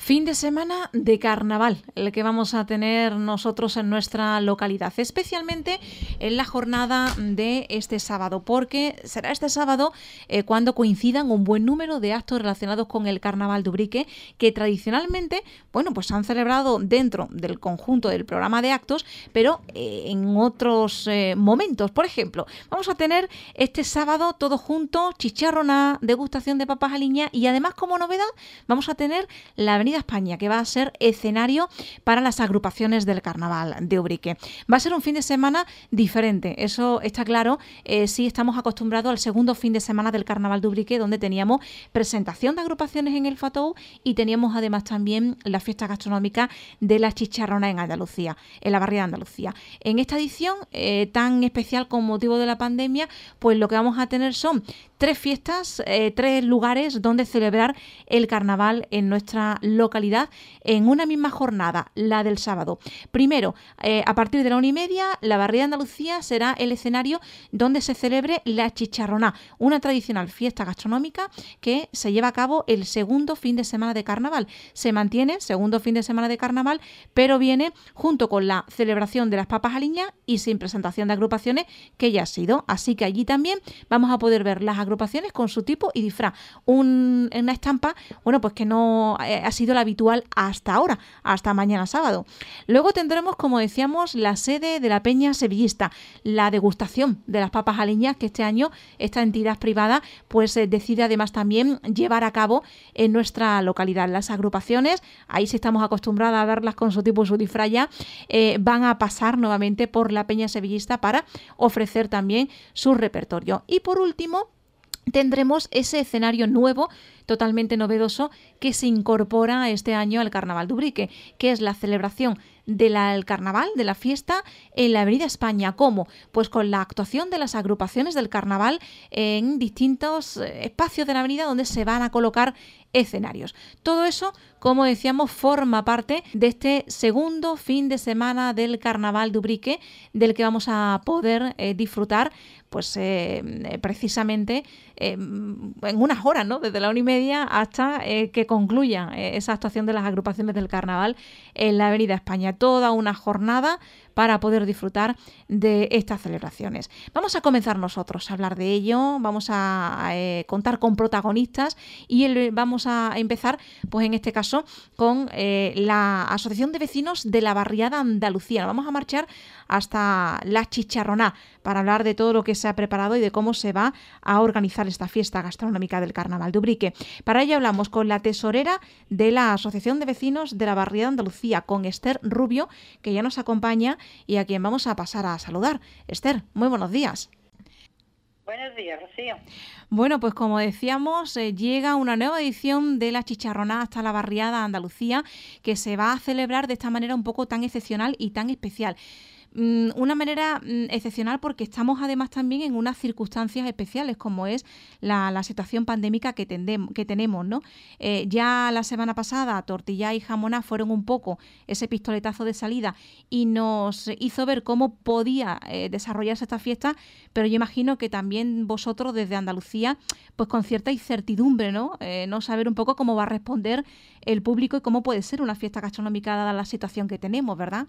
Fin de semana de carnaval, el que vamos a tener nosotros en nuestra localidad, especialmente en la jornada de este sábado, porque será este sábado cuando coincidan un buen número de actos relacionados con el Carnaval de Ubrique, que tradicionalmente, bueno, pues se han celebrado dentro del conjunto del programa de actos, pero en otros momentos. Por ejemplo, vamos a tener este sábado todos juntos chicharroná, degustación de papas aliñas y además, como novedad, vamos a tener la Avenida España, que va a ser escenario para las agrupaciones del Carnaval de Ubrique. Va a ser un fin de semana diferente, eso está claro. Sí estamos acostumbrados al segundo fin de semana del Carnaval de Ubrique, donde teníamos presentación de agrupaciones en el Fatou y teníamos además también la fiesta gastronómica de la chicharrona en Andalucía, en la barriada de Andalucía. En esta edición tan especial con motivo de la pandemia, pues lo que vamos a tener son tres fiestas, tres lugares donde celebrar el carnaval en nuestra localidad en una misma jornada, la del sábado. Primero, a partir de la 1:30, la barriada de Andalucía será el escenario donde se celebre la chicharroná, una tradicional fiesta gastronómica que se lleva a cabo el segundo fin de semana de carnaval. Se mantiene segundo fin de semana de carnaval, pero viene junto con la celebración de las papas aliñas y sin presentación de agrupaciones, que ya ha sido. Así que allí también vamos a poder ver las agrupaciones con su tipo y disfraz. Una estampa, bueno, pues que no ha sido la habitual hasta ahora, hasta mañana sábado. Luego tendremos, como decíamos, la sede de la Peña Sevillista, la degustación de las papas aliñas que este año esta entidad privada pues decide además también llevar a cabo en nuestra localidad. Las agrupaciones, ahí sí estamos acostumbrados a verlas con su tipo y su disfraz ya, van a pasar nuevamente por la Peña Sevillista para ofrecer también su repertorio. Y por último, tendremos ese escenario nuevo, totalmente novedoso, que se incorpora este año al Carnaval de Ubrique, que es la celebración del carnaval, de la fiesta, en la Avenida España. ¿Cómo? Pues con la actuación de las agrupaciones del carnaval en distintos espacios de la avenida donde se van a colocar escenarios. Todo eso, como decíamos, forma parte de este segundo fin de semana del Carnaval de Ubrique, del que vamos a poder disfrutar pues precisamente en unas horas, ¿no? Desde la 1:30 hasta que concluya esa actuación de las agrupaciones del carnaval en la Avenida España. Toda una jornada para poder disfrutar de estas celebraciones. Vamos a comenzar nosotros a hablar de ello, vamos a contar con protagonistas y vamos a empezar, pues en este caso, con la Asociación de Vecinos de la Barriada Andalucía. Nos vamos a marchar hasta la Chicharroná para hablar de todo lo que se ha preparado y de cómo se va a organizar esta fiesta gastronómica del Carnaval de Ubrique. Para ello hablamos con la tesorera de la Asociación de Vecinos de la Barriada Andalucía, con Esther Rubio, que ya nos acompaña y a quien vamos a pasar a saludar. Esther, muy buenos días. Buenos días, Rocío. Bueno, pues como decíamos, llega una nueva edición de la Chicharroná hasta la Barriada Andalucía, que se va a celebrar de esta manera un poco tan excepcional y tan especial. Una manera excepcional porque estamos además también en unas circunstancias especiales, como es la situación pandémica que tenemos, ¿no? Ya la semana pasada Tortilla y Jamoná fueron un poco ese pistoletazo de salida y nos hizo ver cómo podía desarrollarse esta fiesta, pero yo imagino que también vosotros desde Andalucía, pues con cierta incertidumbre, ¿no? No saber un poco cómo va a responder el público y cómo puede ser una fiesta gastronómica dada la situación que tenemos, ¿verdad?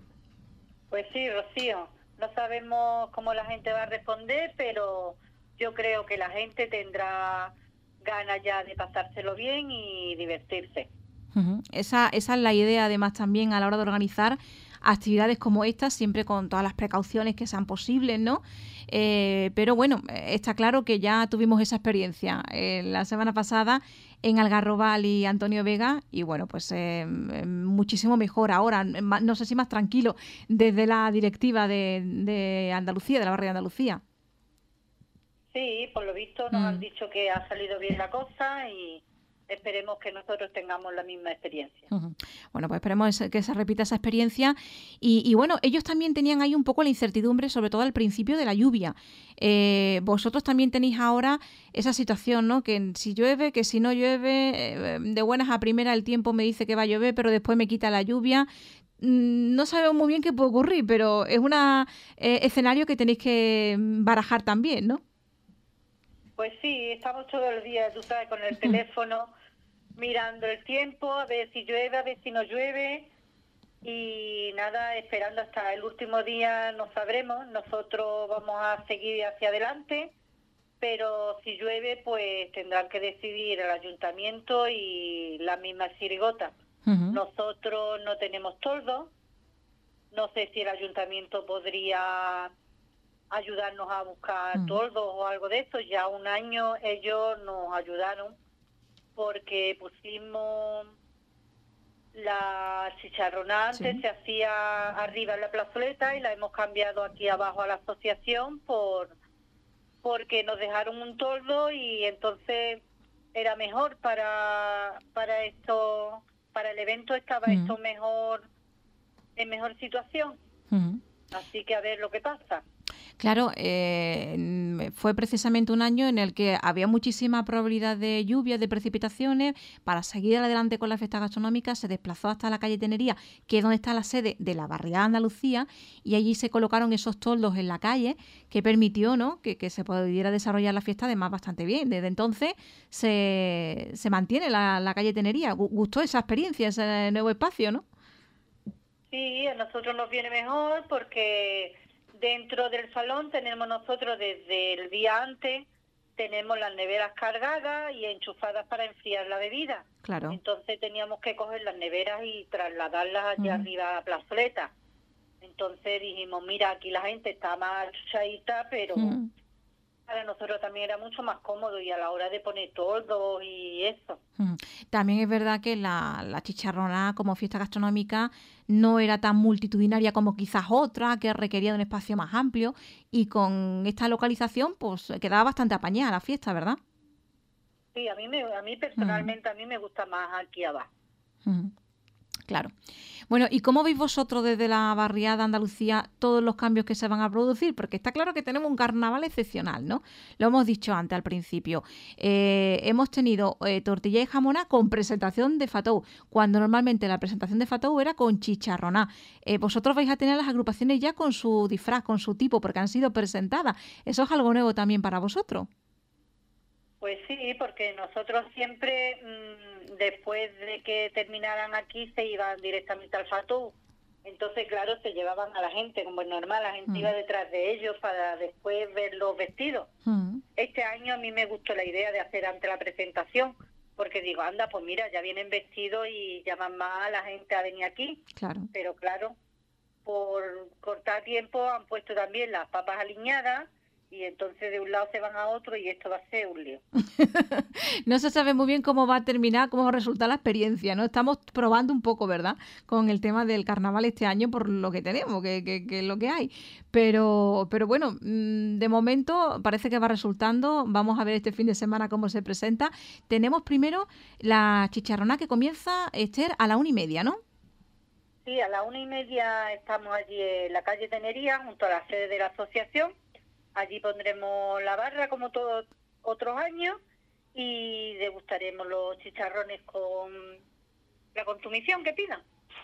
Pues sí, Rocío, no sabemos cómo la gente va a responder, pero yo creo que la gente tendrá ganas ya de pasárselo bien y divertirse. Esa es la idea, además, también a la hora de organizar actividades como estas, siempre con todas las precauciones que sean posibles, ¿no? Pero bueno, está claro que ya tuvimos esa experiencia la semana pasada en Algarrobal y Antonio Vega y bueno, pues muchísimo mejor ahora, no sé si más tranquilo desde la directiva de Andalucía, de la Barriada de Andalucía. Sí, por lo visto nos han dicho que ha salido bien la cosa y esperemos que nosotros tengamos la misma experiencia. Bueno, pues esperemos que se repita esa experiencia y bueno, ellos también tenían ahí un poco la incertidumbre, sobre todo al principio de la lluvia. Vosotros también tenéis ahora esa situación, ¿no? Que si llueve, que si no llueve, de buenas a primeras el tiempo me dice que va a llover, pero después me quita la lluvia. No sabemos muy bien qué puede ocurrir, pero es un escenario que tenéis que barajar también, ¿no? Pues sí, estamos todo el día, tú sabes, con el teléfono mirando el tiempo, a ver si llueve, a ver si no llueve. Y nada, esperando hasta el último día no sabremos. Nosotros vamos a seguir hacia adelante, pero si llueve, pues tendrán que decidir el ayuntamiento y la misma chirigota. Nosotros no tenemos toldo. No sé si el ayuntamiento podría ayudarnos a buscar toldos o algo de eso. Ya un año ellos nos ayudaron porque pusimos la chicharronada. Antes se hacía arriba en la plazoleta y la hemos cambiado aquí abajo a la asociación porque nos dejaron un toldo y entonces era mejor para esto, para el evento estaba esto mejor, en mejor situación. Así que a ver lo que pasa. Claro, fue precisamente un año en el que había muchísima probabilidad de lluvias, de precipitaciones. Para seguir adelante con la fiesta gastronómica se desplazó hasta la calle Tenería, que es donde está la sede de la barriada Andalucía, y allí se colocaron esos toldos en la calle que permitió, ¿no?, que se pudiera desarrollar la fiesta además bastante bien. Desde entonces se mantiene la calle Tenería. ¿Gustó esa experiencia, ese nuevo espacio, no? Sí, a nosotros nos viene mejor porque dentro del salón tenemos nosotros desde el día antes, tenemos las neveras cargadas y enchufadas para enfriar la bebida. Claro. Entonces teníamos que coger las neveras y trasladarlas allá arriba a la plazoleta. Entonces dijimos, mira, aquí la gente está más chuchadita, pero para nosotros también era mucho más cómodo y a la hora de poner toldos y eso. También es verdad que la chicharrona como fiesta gastronómica no era tan multitudinaria como quizás otra, que requería de un espacio más amplio, y con esta localización pues quedaba bastante apañada la fiesta, ¿verdad? Sí, a mí personalmente a mí me gusta más aquí abajo. Claro. Bueno, ¿y cómo veis vosotros desde la barriada Andalucía todos los cambios que se van a producir? Porque está claro que tenemos un carnaval excepcional, ¿no? Lo hemos dicho antes al principio. Hemos tenido tortilla y jamona con presentación de Fatou, cuando normalmente la presentación de Fatou era con chicharroná. Vosotros vais a tener las agrupaciones ya con su disfraz, con su tipo, porque han sido presentadas. Eso es algo nuevo también para vosotros. Pues sí, porque nosotros siempre, después de que terminaran aquí, se iban directamente al Fatou. Entonces, claro, se llevaban a la gente, como es normal, la gente iba detrás de ellos para después ver los vestidos. Este año a mí me gustó la idea de hacer antes la presentación, porque digo, anda, pues mira, ya vienen vestidos y llaman más a la gente a venir aquí. Claro. Pero claro, por cortar tiempo han puesto también las papas aliñadas, y entonces de un lado se van a otro y esto va a ser un lío. No se sabe muy bien cómo va a terminar, cómo va a resultar la experiencia, ¿no? Estamos probando un poco, ¿verdad?, con el tema del carnaval este año por lo que tenemos, que es lo que hay. Pero bueno, de momento parece que va resultando. Vamos a ver este fin de semana cómo se presenta. Tenemos primero la chicharrona que comienza, Esther, a la 1:30, ¿no? Sí, a la 1:30 estamos allí en la calle Tenería, junto a la sede de la asociación. Allí pondremos la barra como todos otros años y degustaremos los chicharrones con la consumición que pidan.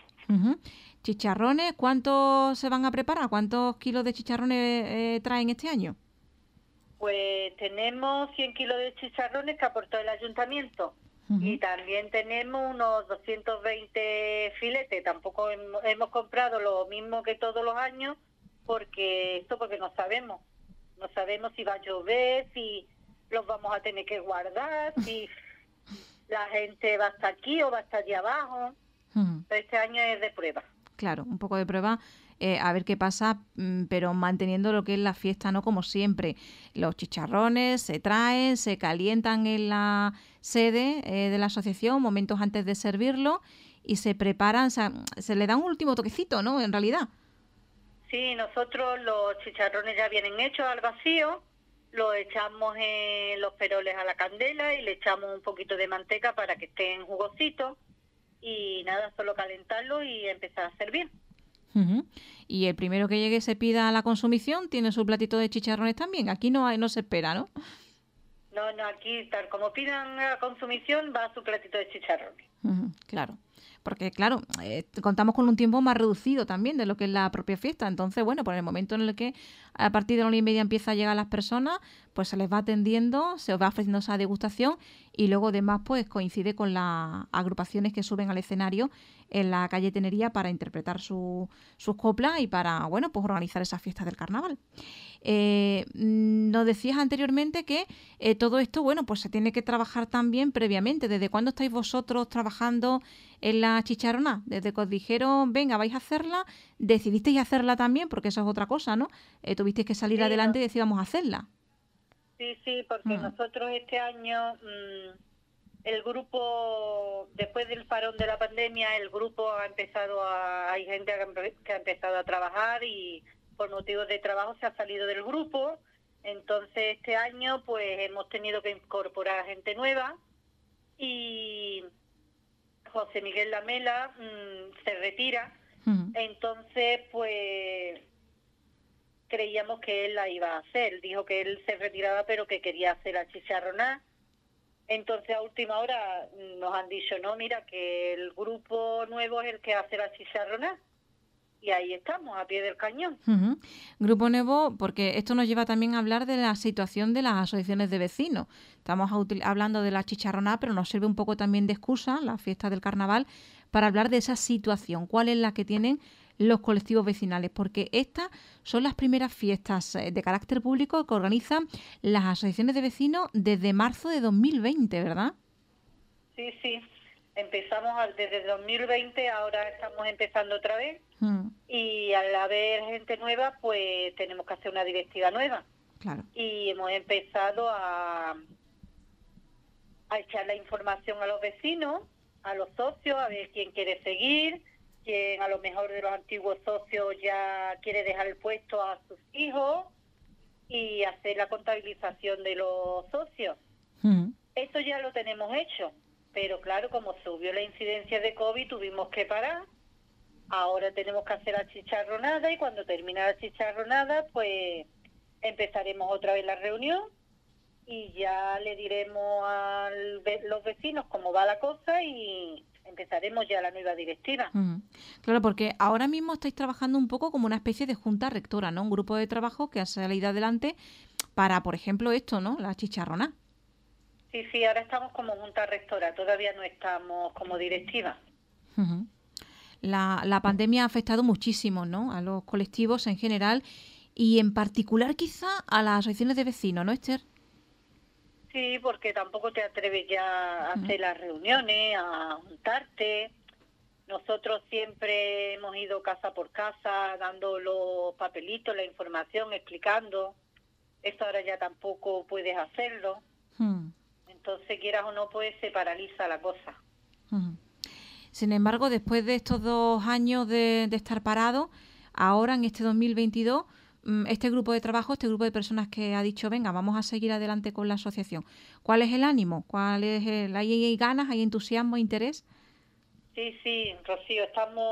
¿Chicharrones? ¿Cuántos se van a preparar? ¿Cuántos kilos de chicharrones traen este año? Pues tenemos 100 kilos de chicharrones que aportó el ayuntamiento y también tenemos unos 220 filetes. Tampoco hemos comprado lo mismo que todos los años porque no sabemos. No sabemos si va a llover, si los vamos a tener que guardar, si la gente va hasta aquí o va hasta allí abajo. Pero este año es de prueba. Claro, un poco de prueba, a ver qué pasa, pero manteniendo lo que es la fiesta, ¿no? Como siempre, los chicharrones se traen, se calientan en la sede de la asociación momentos antes de servirlo y se preparan, o sea, se le da un último toquecito, ¿no?, en realidad. Sí, nosotros los chicharrones ya vienen hechos al vacío, los echamos en los peroles a la candela y le echamos un poquito de manteca para que estén jugositos y nada, solo calentarlo y empezar a servir. Y el primero que llegue se pida a la consumición tiene su platito de chicharrones también. Aquí no se espera, ¿no? No, aquí tal como pidan a la consumición va su platito de chicharrones. Claro. Porque claro, contamos con un tiempo más reducido también de lo que es la propia fiesta. Entonces, bueno, por el momento en el que a partir de la 1:30 empieza a llegar las personas, pues se les va atendiendo, se os va ofreciendo esa degustación y luego además pues coincide con las agrupaciones que suben al escenario en la calle Tenería para interpretar sus coplas y para, bueno, pues organizar esas fiestas del carnaval. Nos decías anteriormente que todo esto, bueno, pues se tiene que trabajar también previamente. ¿Desde cuándo estáis vosotros trabajando en la chicharrona? Desde que os dijeron, venga, vais a hacerla, decidisteis hacerla también, porque eso es otra cosa, ¿no? Tuvisteis que salir adelante y decir, vamos a hacerla. Sí, porque nosotros este año, el grupo, después del parón de la pandemia, el grupo ha empezado hay gente que ha empezado a trabajar y por motivos de trabajo se ha salido del grupo. Entonces este año pues hemos tenido que incorporar gente nueva y José Miguel Lamela se retira. Entonces pues creíamos que él la iba a hacer. Dijo que él se retiraba pero que quería hacer la chicharronada. Entonces a última hora nos han dicho, no, mira, que el grupo nuevo es el que hace la chicharronada. Y ahí estamos, a pie del cañón. Grupo nuevo, porque esto nos lleva también a hablar de la situación de las asociaciones de vecinos. Estamos hablando de la chicharronada, pero nos sirve un poco también de excusa, la fiesta del carnaval, para hablar de esa situación. ¿Cuál es la que tienen los colectivos vecinales? Porque estas son las primeras fiestas de carácter público que organizan las asociaciones de vecinos desde marzo de 2020, ¿verdad? Sí. Empezamos desde 2020, ahora estamos empezando otra vez. Y al haber gente nueva, pues tenemos que hacer una directiva nueva. Claro. Y hemos empezado a echar la información a los vecinos, a los socios, a ver quién quiere seguir, quién a lo mejor de los antiguos socios ya quiere dejar el puesto a sus hijos y hacer la contabilización de los socios. Esto ya lo tenemos hecho, pero claro, como subió la incidencia de COVID tuvimos que parar. Ahora tenemos que hacer la chicharronada y cuando termine la chicharronada pues empezaremos otra vez la reunión y ya le diremos a los vecinos cómo va la cosa y empezaremos ya la nueva directiva. Claro, porque ahora mismo estáis trabajando un poco como una especie de junta rectora, ¿no? Un grupo de trabajo que ha salido adelante para, por ejemplo, esto, ¿no? La chicharronada. Sí, ahora estamos como junta rectora, todavía no estamos como directiva. La pandemia ha afectado muchísimo, ¿no? A los colectivos en general y en particular quizá a las asociaciones de vecinos, ¿no, Esther? Sí, porque tampoco te atreves ya a hacer las reuniones, a juntarte. Nosotros siempre hemos ido casa por casa dando los papelitos, la información, explicando. Esto ahora ya tampoco puedes hacerlo. Entonces, quieras o no, pues se paraliza la cosa. Sin embargo, después de estos 2 años de estar parado, ahora en este 2022, este grupo de trabajo, este grupo de personas que ha dicho, venga, vamos a seguir adelante con la asociación. ¿Cuál es el ánimo? ¿Hay ganas, hay entusiasmo, interés? Sí, Rocío,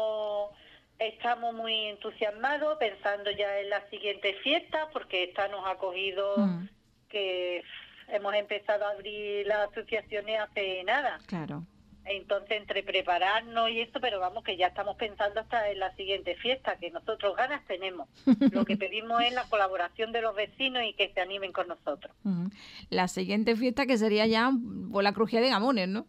estamos muy entusiasmados, pensando ya en la siguiente fiesta, porque esta nos ha cogido que hemos empezado a abrir las asociaciones hace nada. Claro. Entonces, entre prepararnos y esto, pero vamos, que ya estamos pensando hasta en la siguiente fiesta, que nosotros ganas tenemos. Lo que pedimos es la colaboración de los vecinos y que se animen con nosotros. La siguiente fiesta que sería ya por la crujía de Gamones, ¿no?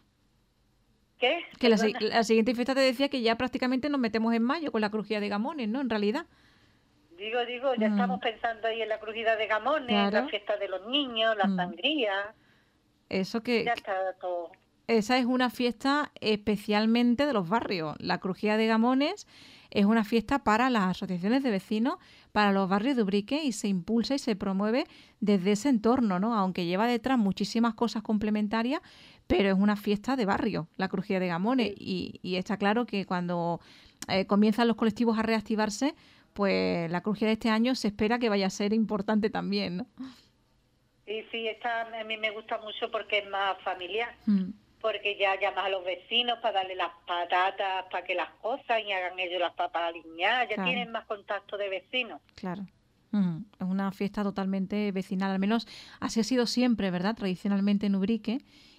¿Qué? Que la siguiente fiesta te decía que ya prácticamente nos metemos en mayo con la crujía de Gamones, ¿no? En realidad. Digo, ya estamos pensando ahí en la crujida de Gamones, claro. La fiesta de los niños, la sangría. Eso que... Ya está todo. Esa es una fiesta especialmente de los barrios. La crujía de Gamones es una fiesta para las asociaciones de vecinos, para los barrios de Ubrique y se impulsa y se promueve desde ese entorno, ¿no? Aunque lleva detrás muchísimas cosas complementarias, pero es una fiesta de barrio, la crujía de Gamones. Sí. Y está claro que cuando comienzan los colectivos a reactivarse, pues la crujía de este año se espera que vaya a ser importante también, ¿no? Sí, esta a mí me gusta mucho porque es más familiar. Porque ya llamas a los vecinos para darle las patatas, para que las cosas y hagan ellos las papas aliñadas. Ya claro. Tienen más contacto de vecinos. Claro. Es una fiesta totalmente vecinal. Al menos así ha sido siempre, ¿verdad? Tradicionalmente en Ubrique.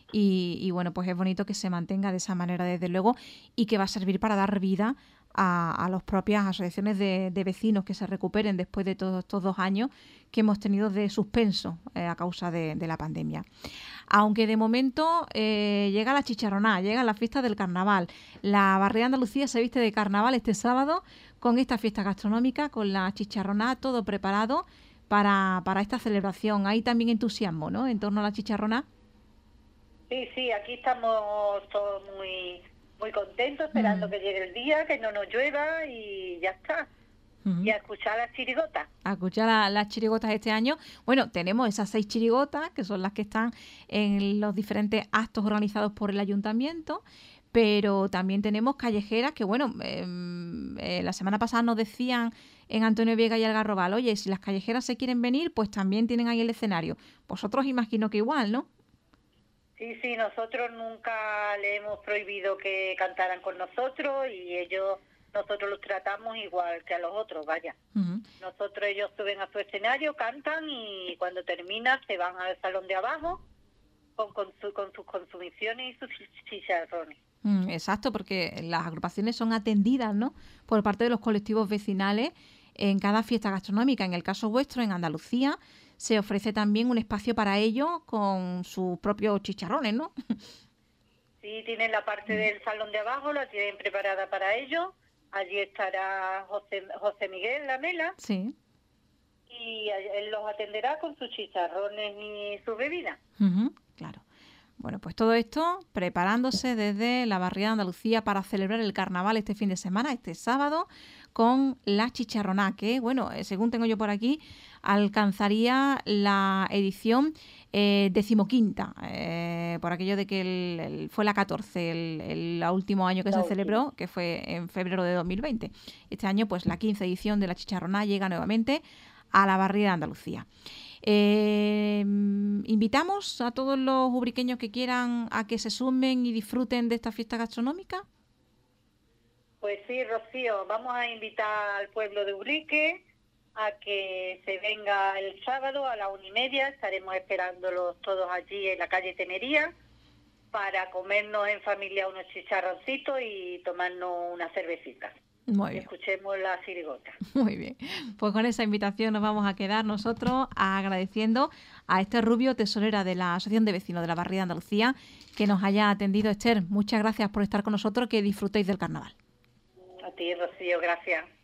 y bueno, pues es bonito que se mantenga de esa manera, desde luego, y que va a servir para dar vida a las propias asociaciones de vecinos que se recuperen después de todos estos 2 años que hemos tenido de suspenso a causa de la pandemia. Aunque de momento llega la chicharroná, llega la fiesta del carnaval. La Barriada de Andalucía se viste de carnaval este sábado con esta fiesta gastronómica, con la chicharroná, todo preparado para esta celebración. Hay también entusiasmo, ¿no?, en torno a la chicharroná. Sí, aquí estamos todos muy contentos, esperando que llegue el día, que no nos llueva y ya está. Y a escuchar las chirigotas. A escuchar las chirigotas este año. Bueno, tenemos esas 6 chirigotas, que son las que están en los diferentes actos organizados por el ayuntamiento, pero también tenemos callejeras que, bueno, la semana pasada nos decían en Antonio Vega y Algarrobal, oye, si las callejeras se quieren venir, pues también tienen ahí el escenario. Vosotros imagino que igual, ¿no? Sí, nosotros nunca le hemos prohibido que cantaran con nosotros y nosotros los tratamos igual que a los otros, vaya. Ellos suben a su escenario, cantan y cuando termina se van al salón de abajo con sus consumiciones y sus chicharrones. Exacto, porque las agrupaciones son atendidas, ¿no?, por parte de los colectivos vecinales en cada fiesta gastronómica. En el caso vuestro, en Andalucía, se ofrece también un espacio para ellos con sus propios chicharrones, ¿no? Sí, tienen la parte del salón de abajo, la tienen preparada para ellos. Allí estará José Miguel Lamela. Sí. Y él los atenderá con sus chicharrones y sus bebidas. Claro. Bueno, pues todo esto preparándose desde la Barriada de Andalucía para celebrar el carnaval este fin de semana, este sábado, con la chicharroná, que, bueno, según tengo yo por aquí, alcanzaría la edición 15ª, por aquello de que fue la 14, el último año que se celebró, que fue en febrero de 2020. Este año, pues la 15ª edición de la chicharroná llega nuevamente a la Barriada de Andalucía. ¿Invitamos a todos los ubriqueños que quieran a que se sumen y disfruten de esta fiesta gastronómica? Pues sí, Rocío, vamos a invitar al pueblo de Ubrique a que se venga el sábado a la 1:30. Estaremos esperándolos todos allí en la calle Tenería para comernos en familia unos chicharroncitos y tomarnos una cervecita. Muy bien. Escuchemos la chirigota. Muy bien. Pues con esa invitación nos vamos a quedar nosotros agradeciendo a Esther Rubio, tesorera de la Asociación de Vecinos de la Barriada de Andalucía, que nos haya atendido. Esther, muchas gracias por estar con nosotros, que disfrutéis del carnaval. A ti, Rocío, gracias.